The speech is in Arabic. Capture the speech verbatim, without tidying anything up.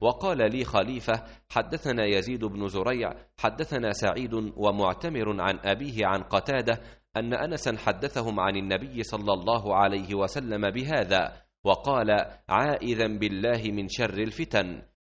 وقال لي خليفة: حدثنا يزيد بن زريع حدثنا سعيد ومعتمر عن أبيه عن قتادة أن أنسا حدثهم عن النبي صلى الله عليه وسلم بهذا، وقال: عائذا بالله من شر الفتن.